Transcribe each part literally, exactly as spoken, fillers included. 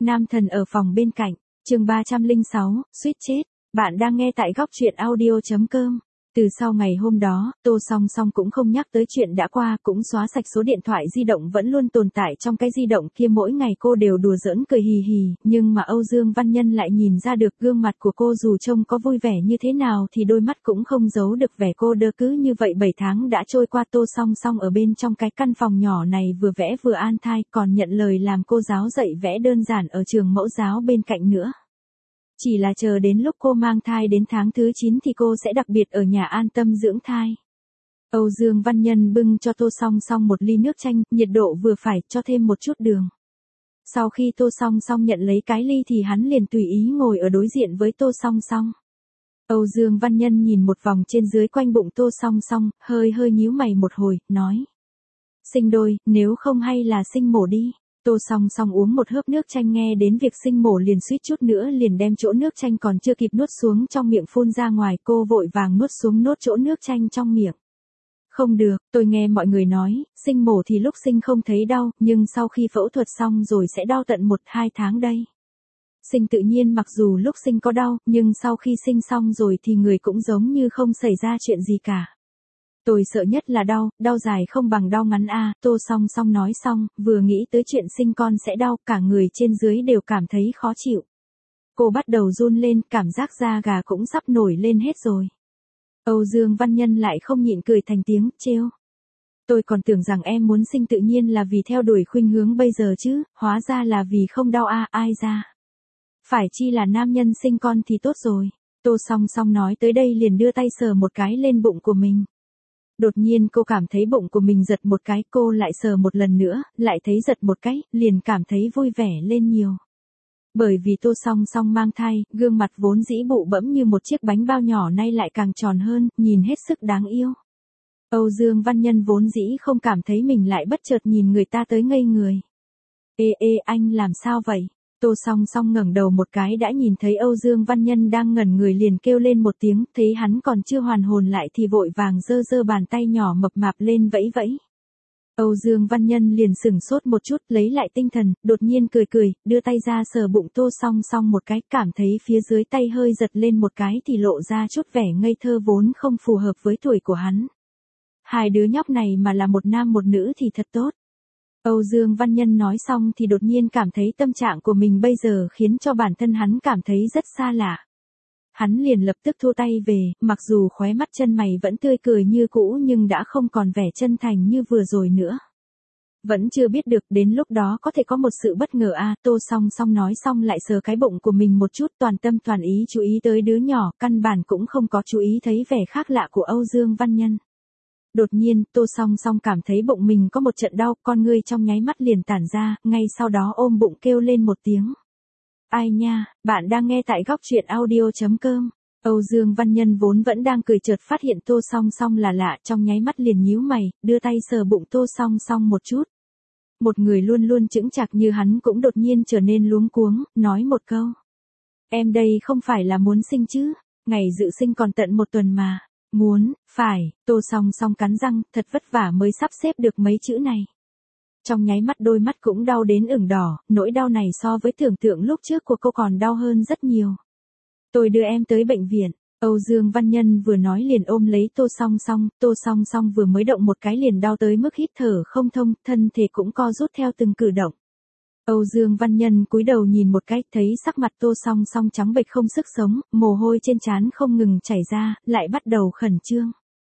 Nam thần ở phòng bên cạnh, chương ba trăm lẻ sáu, suýt chết. Bạn đang nghe tại góc truyện audio chấm com. Từ sau ngày hôm đó, Tô Song Song cũng không nhắc tới chuyện đã qua, cũng xóa sạch số điện thoại di động vẫn luôn tồn tại trong cái di động kia, mỗi ngày cô đều đùa giỡn cười hì hì, nhưng mà Âu Dương Văn Nhân lại nhìn ra được gương mặt của cô dù trông có vui vẻ như thế nào thì đôi mắt cũng không giấu được vẻ cô đơ. Cứ như vậy bảy tháng đã trôi qua, Tô Song Song ở bên trong cái căn phòng nhỏ này vừa vẽ vừa an thai, còn nhận lời làm cô giáo dạy vẽ đơn giản ở trường mẫu giáo bên cạnh nữa. Chỉ là chờ đến lúc cô mang thai đến tháng thứ chín thì cô sẽ đặc biệt ở nhà an tâm dưỡng thai. Âu Dương Văn Nhân bưng cho Tô Song Song một ly nước chanh, nhiệt độ vừa phải, cho thêm một chút đường. Sau khi Tô Song Song nhận lấy cái ly thì hắn liền tùy ý ngồi ở đối diện với Tô Song Song. Âu Dương Văn Nhân nhìn một vòng trên dưới quanh bụng Tô Song Song, hơi hơi nhíu mày một hồi, nói. Sinh đôi, nếu không hay là sinh mổ đi. Tô Song Song uống một hớp nước chanh, nghe đến việc sinh mổ liền suýt chút nữa liền đem chỗ nước chanh còn chưa kịp nuốt xuống trong miệng phun ra ngoài, cô vội vàng nuốt xuống nốt chỗ nước chanh trong miệng. Không được, tôi nghe mọi người nói, sinh mổ thì lúc sinh không thấy đau, nhưng sau khi phẫu thuật xong rồi sẽ đau tận một hai tháng đây. Sinh tự nhiên mặc dù lúc sinh có đau, nhưng sau khi sinh xong rồi thì người cũng giống như không xảy ra chuyện gì cả. Tôi sợ nhất là đau, đau dài không bằng đau ngắn a. À. Tô Song Song nói xong, vừa nghĩ tới chuyện sinh con sẽ đau, cả người trên dưới đều cảm thấy khó chịu. Cô bắt đầu run lên, cảm giác da gà cũng sắp nổi lên hết rồi. Âu Dương Văn Nhân lại không nhịn cười thành tiếng, trêu. Tôi còn tưởng rằng em muốn sinh tự nhiên là vì theo đuổi khuynh hướng bây giờ chứ, hóa ra là vì không đau a. À, ai ra. Phải chi là nam nhân sinh con thì tốt rồi. Tô Song Song nói tới đây liền đưa tay sờ một cái lên bụng của mình. Đột nhiên cô cảm thấy bụng của mình giật một cái, cô lại sờ một lần nữa, lại thấy giật một cái, liền cảm thấy vui vẻ lên nhiều. Bởi vì Tô Song Song mang thai, gương mặt vốn dĩ bụ bẫm như một chiếc bánh bao nhỏ nay lại càng tròn hơn, nhìn hết sức đáng yêu. Âu Dương Văn Nhân vốn dĩ không cảm thấy mình lại bất chợt nhìn người ta tới ngây người. Ê ê anh làm sao vậy? Tô Song Song ngẩng đầu một cái đã nhìn thấy Âu Dương Văn Nhân đang ngẩn người liền kêu lên một tiếng, thấy hắn còn chưa hoàn hồn lại thì vội vàng giơ giơ bàn tay nhỏ mập mạp lên vẫy vẫy. Âu Dương Văn Nhân liền sửng sốt một chút, lấy lại tinh thần, đột nhiên cười cười, đưa tay ra sờ bụng Tô Song Song một cái, cảm thấy phía dưới tay hơi giật lên một cái thì lộ ra chút vẻ ngây thơ vốn không phù hợp với tuổi của hắn. Hai đứa nhóc này mà là một nam một nữ thì thật tốt. Âu Dương Văn Nhân nói xong thì đột nhiên cảm thấy tâm trạng của mình bây giờ khiến cho bản thân hắn cảm thấy rất xa lạ. Hắn liền lập tức thua tay về, mặc dù khóe mắt chân mày vẫn tươi cười như cũ nhưng đã không còn vẻ chân thành như vừa rồi nữa. Vẫn chưa biết được đến lúc đó có thể có một sự bất ngờ a. À, Tô Song Song nói xong lại sờ cái bụng của mình một chút, toàn tâm toàn ý chú ý tới đứa nhỏ, căn bản cũng không có chú ý thấy vẻ khác lạ của Âu Dương Văn Nhân. Đột nhiên, Tô Song Song cảm thấy bụng mình có một trận đau, con ngươi trong nháy mắt liền tản ra, ngay sau đó ôm bụng kêu lên một tiếng. Ai nha, bạn đang nghe tại góc truyện audio chấm com. Âu Dương Văn Nhân vốn vẫn đang cười chợt phát hiện Tô Song Song là lạ, trong nháy mắt liền nhíu mày, đưa tay sờ bụng Tô Song Song một chút. Một người luôn luôn chững chạc như hắn cũng đột nhiên trở nên luống cuống, nói một câu. Em đây không phải là muốn sinh chứ, ngày dự sinh còn tận một tuần mà. Muốn, phải, Tô Song Song cắn răng, thật vất vả mới sắp xếp được mấy chữ này. Trong nháy mắt đôi mắt cũng đau đến ửng đỏ, nỗi đau này so với tưởng tượng lúc trước của cô còn đau hơn rất nhiều. Tôi đưa em tới bệnh viện. Âu Dương Văn Nhân vừa nói liền ôm lấy Tô Song Song, Tô Song Song vừa mới động một cái liền đau tới mức hít thở không thông, thân thể cũng co rút theo từng cử động. Âu Dương Văn Nhân cúi đầu nhìn một cái, thấy sắc mặt Tô Song Song trắng bệch không sức sống, mồ hôi trên trán không ngừng chảy ra, lại bắt đầu khẩn trương.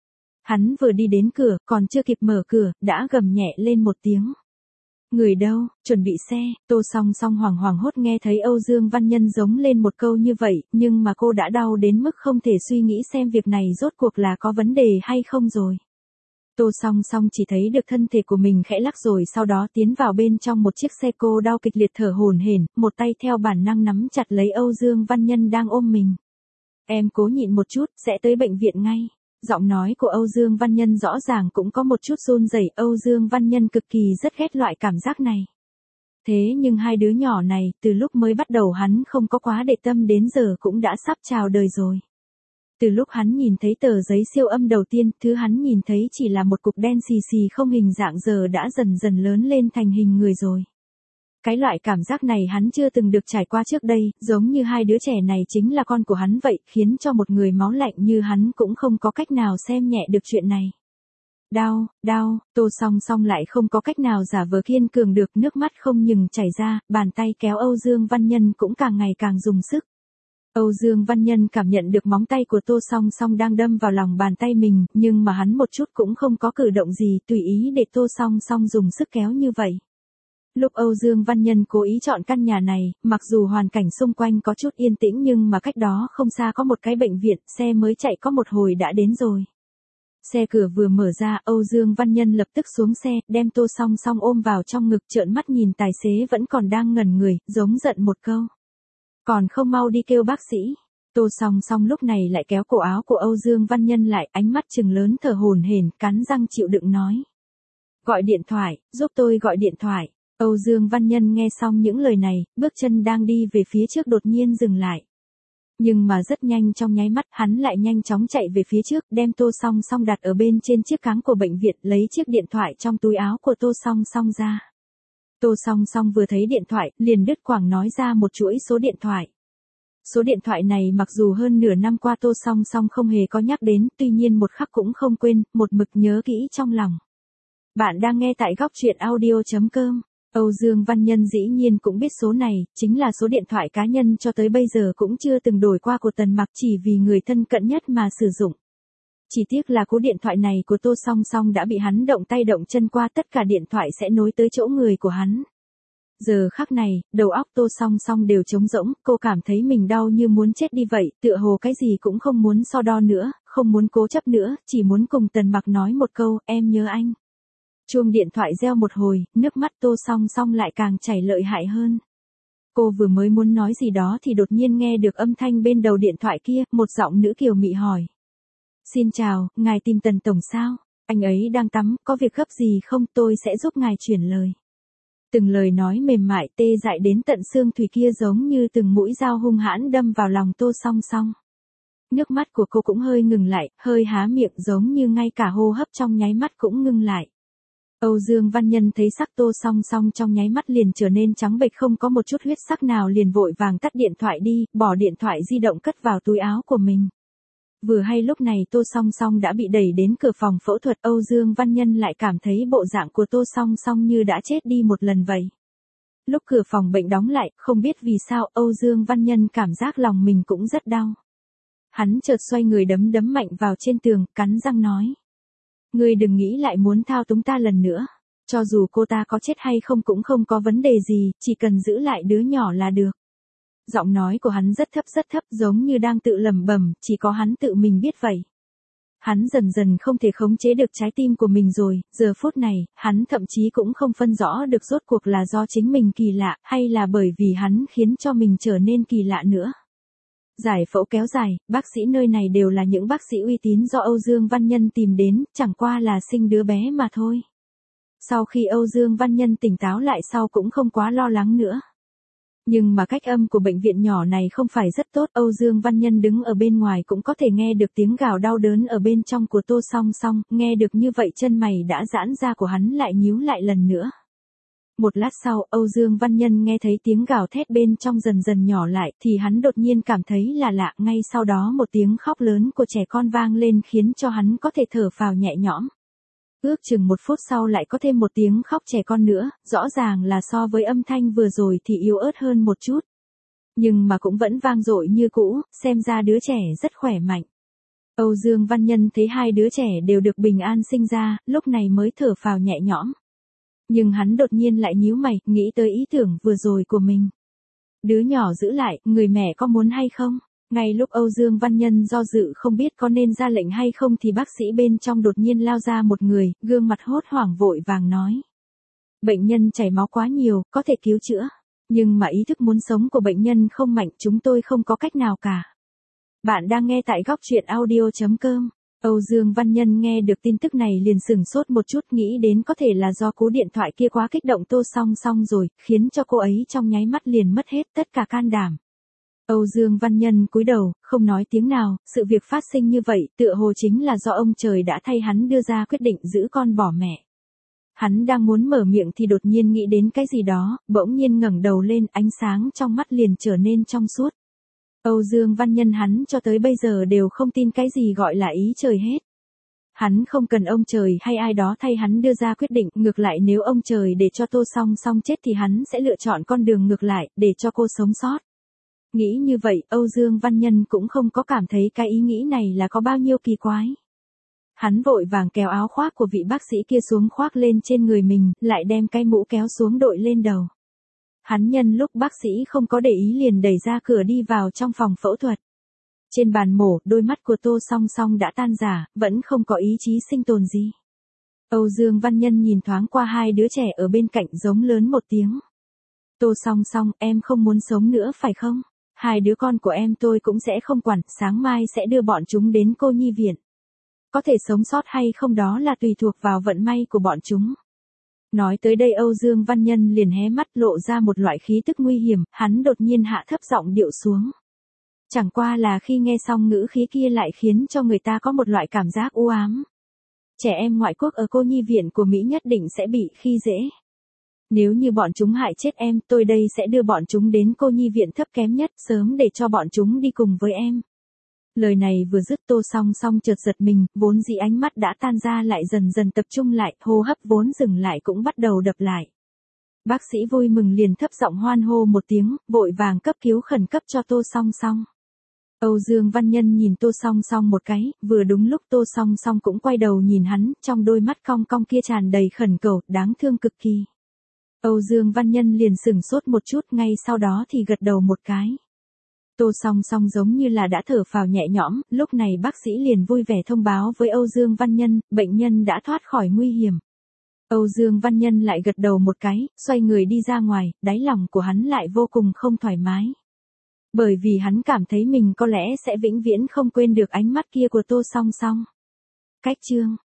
Hắn vừa đi đến cửa, còn chưa kịp mở cửa, đã gầm nhẹ lên một tiếng. Người đâu, chuẩn bị xe. Tô Song Song hoảng hoảng hốt nghe thấy Âu Dương Văn Nhân giống lên một câu như vậy, nhưng mà cô đã đau đến mức không thể suy nghĩ xem việc này rốt cuộc là có vấn đề hay không rồi. Tô Song Song chỉ thấy được thân thể của mình khẽ lắc rồi sau đó tiến vào bên trong một chiếc xe, cô đau kịch liệt thở hổn hển, một tay theo bản năng nắm chặt lấy Âu Dương Văn Nhân đang ôm mình. Em cố nhịn một chút, sẽ tới bệnh viện ngay. Giọng nói của Âu Dương Văn Nhân rõ ràng cũng có một chút run rẩy. Âu Dương Văn Nhân cực kỳ rất ghét loại cảm giác này. Thế nhưng hai đứa nhỏ này, từ lúc mới bắt đầu hắn không có quá để tâm đến giờ cũng đã sắp chào đời rồi. Từ lúc hắn nhìn thấy tờ giấy siêu âm đầu tiên, thứ hắn nhìn thấy chỉ là một cục đen xì xì không hình dạng giờ đã dần dần lớn lên thành hình người rồi. cái loại cảm giác này hắn chưa từng được trải qua trước đây, giống như hai đứa trẻ này chính là con của hắn vậy, khiến cho một người máu lạnh như hắn cũng không có cách nào xem nhẹ được chuyện này. Đau, đau, Tô Song Song lại không có cách nào giả vờ kiên cường được, nước mắt không ngừng chảy ra, bàn tay kéo Âu Dương Văn Nhân cũng càng ngày càng dùng sức. Âu Dương Văn Nhân cảm nhận được móng tay của Tô Song Song đang đâm vào lòng bàn tay mình, nhưng mà hắn một chút cũng không có cử động gì, tùy ý để Tô Song Song dùng sức kéo như vậy. Lúc Âu Dương Văn Nhân cố ý chọn căn nhà này, mặc dù hoàn cảnh xung quanh có chút yên tĩnh nhưng mà cách đó không xa có một cái bệnh viện, xe mới chạy có một hồi đã đến rồi. Xe cửa vừa mở ra, Âu Dương Văn Nhân lập tức xuống xe, đem Tô Song Song ôm vào trong ngực, trợn mắt nhìn tài xế vẫn còn đang ngẩn người, giống giận một câu. Còn không mau đi kêu bác sĩ. Tô Song Song lúc này lại kéo cổ áo của Âu Dương Văn Nhân lại, ánh mắt trừng lớn thở hổn hển, cắn răng chịu đựng nói. Gọi điện thoại, giúp tôi gọi điện thoại. Âu Dương Văn Nhân nghe xong những lời này, bước chân đang đi về phía trước đột nhiên dừng lại. Nhưng mà rất nhanh, trong nháy mắt hắn lại nhanh chóng chạy về phía trước, đem Tô Song Song đặt ở bên trên chiếc cáng của bệnh viện, lấy chiếc điện thoại trong túi áo của Tô Song Song ra. Tô Song Song vừa thấy điện thoại, liền đứt quãng nói ra một chuỗi số điện thoại. Số điện thoại này mặc dù hơn nửa năm qua Tô Song Song không hề có nhắc đến, tuy nhiên một khắc cũng không quên, một mực nhớ kỹ trong lòng. Bạn đang nghe tại góc truyện audio chấm com. Âu Dương Văn Nhân dĩ nhiên cũng biết số này, chính là số điện thoại cá nhân cho tới bây giờ cũng chưa từng đổi qua của Tần Mặc, chỉ vì người thân cận nhất mà sử dụng. Chỉ tiếc là cú điện thoại này của Tô Song Song đã bị hắn động tay động chân qua, tất cả điện thoại sẽ nối tới chỗ người của hắn. Giờ khắc này, đầu óc Tô Song Song đều trống rỗng, cô cảm thấy mình đau như muốn chết đi vậy, tựa hồ cái gì cũng không muốn so đo nữa, không muốn cố chấp nữa, chỉ muốn cùng Tần Mặc nói một câu, em nhớ anh. Chuông điện thoại reo một hồi, nước mắt Tô Song Song lại càng chảy lợi hại hơn. Cô vừa mới muốn nói gì đó thì đột nhiên nghe được âm thanh bên đầu điện thoại kia, một giọng nữ kiều mị hỏi. Xin chào, ngài tìm Tần Tổng sao? Anh ấy đang tắm, có việc gấp gì không, tôi sẽ giúp ngài chuyển lời. Từng lời nói mềm mại tê dại đến tận xương thủy kia giống như từng mũi dao hung hãn đâm vào lòng Tô Song Song. Nước mắt của cô cũng hơi ngừng lại, hơi há miệng giống như ngay cả hô hấp trong nháy mắt cũng ngưng lại. Âu Dương Văn Nhân thấy sắc Tô Song Song trong nháy mắt liền trở nên trắng bệch, không có một chút huyết sắc nào, liền vội vàng tắt điện thoại đi, bỏ điện thoại di động cất vào túi áo của mình. Vừa hay lúc này Tô Song Song đã bị đẩy đến cửa phòng phẫu thuật, Âu Dương Văn Nhân lại cảm thấy bộ dạng của Tô Song Song như đã chết đi một lần vậy. Lúc cửa phòng bệnh đóng lại, không biết vì sao Âu Dương Văn Nhân cảm giác lòng mình cũng rất đau. Hắn chợt xoay người đấm đấm mạnh vào trên tường, cắn răng nói. Ngươi đừng nghĩ lại muốn thao túng ta lần nữa. Cho dù cô ta có chết hay không cũng không có vấn đề gì, chỉ cần giữ lại đứa nhỏ là được. Giọng nói của hắn rất thấp rất thấp, giống như đang tự lẩm bẩm, chỉ có hắn tự mình biết vậy. Hắn dần dần không thể khống chế được trái tim của mình rồi, giờ phút này, hắn thậm chí cũng không phân rõ được rốt cuộc là do chính mình kỳ lạ, hay là bởi vì hắn khiến cho mình trở nên kỳ lạ nữa. Giải phẫu kéo dài, bác sĩ nơi này đều là những bác sĩ uy tín do Âu Dương Văn Nhân tìm đến, chẳng qua là sinh đứa bé mà thôi. Sau khi Âu Dương Văn Nhân tỉnh táo lại sau cũng không quá lo lắng nữa. Nhưng mà cách âm của bệnh viện nhỏ này không phải rất tốt, Âu Dương Văn Nhân đứng ở bên ngoài cũng có thể nghe được tiếng gào đau đớn ở bên trong của Tô Song Song, nghe được như vậy chân mày đã giãn ra của hắn lại nhíu lại lần nữa. Một lát sau, Âu Dương Văn Nhân nghe thấy tiếng gào thét bên trong dần dần nhỏ lại, thì hắn đột nhiên cảm thấy là lạ, ngay sau đó một tiếng khóc lớn của trẻ con vang lên khiến cho hắn có thể thở phào nhẹ nhõm. Ước chừng một phút sau lại có thêm một tiếng khóc trẻ con nữa, rõ ràng là so với âm thanh vừa rồi thì yếu ớt hơn một chút. Nhưng mà cũng vẫn vang dội như cũ, xem ra đứa trẻ rất khỏe mạnh. Âu Dương Văn Nhân thấy hai đứa trẻ đều được bình an sinh ra, lúc này mới thở phào nhẹ nhõm. Nhưng hắn đột nhiên lại nhíu mày, nghĩ tới ý tưởng vừa rồi của mình. Đứa nhỏ giữ lại, người mẹ có muốn hay không? Ngay lúc Âu Dương Văn Nhân do dự không biết có nên ra lệnh hay không thì bác sĩ bên trong đột nhiên lao ra một người, gương mặt hốt hoảng vội vàng nói. Bệnh nhân chảy máu quá nhiều, có thể cứu chữa. Nhưng mà ý thức muốn sống của bệnh nhân không mạnh, chúng tôi không có cách nào cả. Bạn đang nghe tại góc truyện audio chấm com. Âu Dương Văn Nhân nghe được tin tức này liền sửng sốt một chút, nghĩ đến có thể là do cú điện thoại kia quá kích động Tô Song Song rồi, khiến cho cô ấy trong nháy mắt liền mất hết tất cả can đảm. Âu Dương Văn Nhân cúi đầu, không nói tiếng nào, sự việc phát sinh như vậy, tựa hồ chính là do ông trời đã thay hắn đưa ra quyết định giữ con bỏ mẹ. Hắn đang muốn mở miệng thì đột nhiên nghĩ đến cái gì đó, bỗng nhiên ngẩng đầu lên, ánh sáng trong mắt liền trở nên trong suốt. Âu Dương Văn Nhân hắn cho tới bây giờ đều không tin cái gì gọi là ý trời hết. Hắn không cần ông trời hay ai đó thay hắn đưa ra quyết định, ngược lại nếu ông trời để cho Tô Song Song chết thì hắn sẽ lựa chọn con đường ngược lại, để cho cô sống sót. Nghĩ như vậy, Âu Dương Văn Nhân cũng không có cảm thấy cái ý nghĩ này là có bao nhiêu kỳ quái. Hắn vội vàng kéo áo khoác của vị bác sĩ kia xuống khoác lên trên người mình, lại đem cái mũ kéo xuống đội lên đầu. Hắn nhân lúc bác sĩ không có để ý liền đẩy ra cửa đi vào trong phòng phẫu thuật. Trên bàn mổ, đôi mắt của Tô Song Song đã tan rã, vẫn không có ý chí sinh tồn gì. Âu Dương Văn Nhân nhìn thoáng qua hai đứa trẻ ở bên cạnh giống lớn một tiếng. Tô Song Song, em không muốn sống nữa phải không? Hai đứa con của em tôi cũng sẽ không quản, sáng mai sẽ đưa bọn chúng đến cô nhi viện. Có thể sống sót hay không đó là tùy thuộc vào vận may của bọn chúng. Nói tới đây Âu Dương Văn Nhân liền hé mắt lộ ra một loại khí tức nguy hiểm, hắn đột nhiên hạ thấp giọng điệu xuống. Chẳng qua là khi nghe xong ngữ khí kia lại khiến cho người ta có một loại cảm giác u ám. Trẻ em ngoại quốc ở cô nhi viện của Mỹ nhất định sẽ bị khi dễ. Nếu như bọn chúng hại chết em, tôi đây sẽ đưa bọn chúng đến cô nhi viện thấp kém nhất sớm để cho bọn chúng đi cùng với em. Lời này vừa dứt Tô Song Song chợt giật mình, vốn dĩ ánh mắt đã tan ra lại dần dần tập trung lại, hô hấp vốn dừng lại cũng bắt đầu đập lại. Bác sĩ vui mừng liền thấp giọng hoan hô một tiếng, vội vàng cấp cứu khẩn cấp cho Tô Song Song. Âu Dương Văn Nhân nhìn Tô Song Song một cái, vừa đúng lúc Tô Song Song cũng quay đầu nhìn hắn, trong đôi mắt cong cong kia tràn đầy khẩn cầu, đáng thương cực kỳ. Âu Dương Văn Nhân liền sửng sốt một chút, ngay sau đó thì gật đầu một cái. Tô Song Song giống như là đã thở phào nhẹ nhõm, lúc này bác sĩ liền vui vẻ thông báo với Âu Dương Văn Nhân, bệnh nhân đã thoát khỏi nguy hiểm. Âu Dương Văn Nhân lại gật đầu một cái, xoay người đi ra ngoài, đáy lòng của hắn lại vô cùng không thoải mái. Bởi vì hắn cảm thấy mình có lẽ sẽ vĩnh viễn không quên được ánh mắt kia của Tô Song Song. Cách chương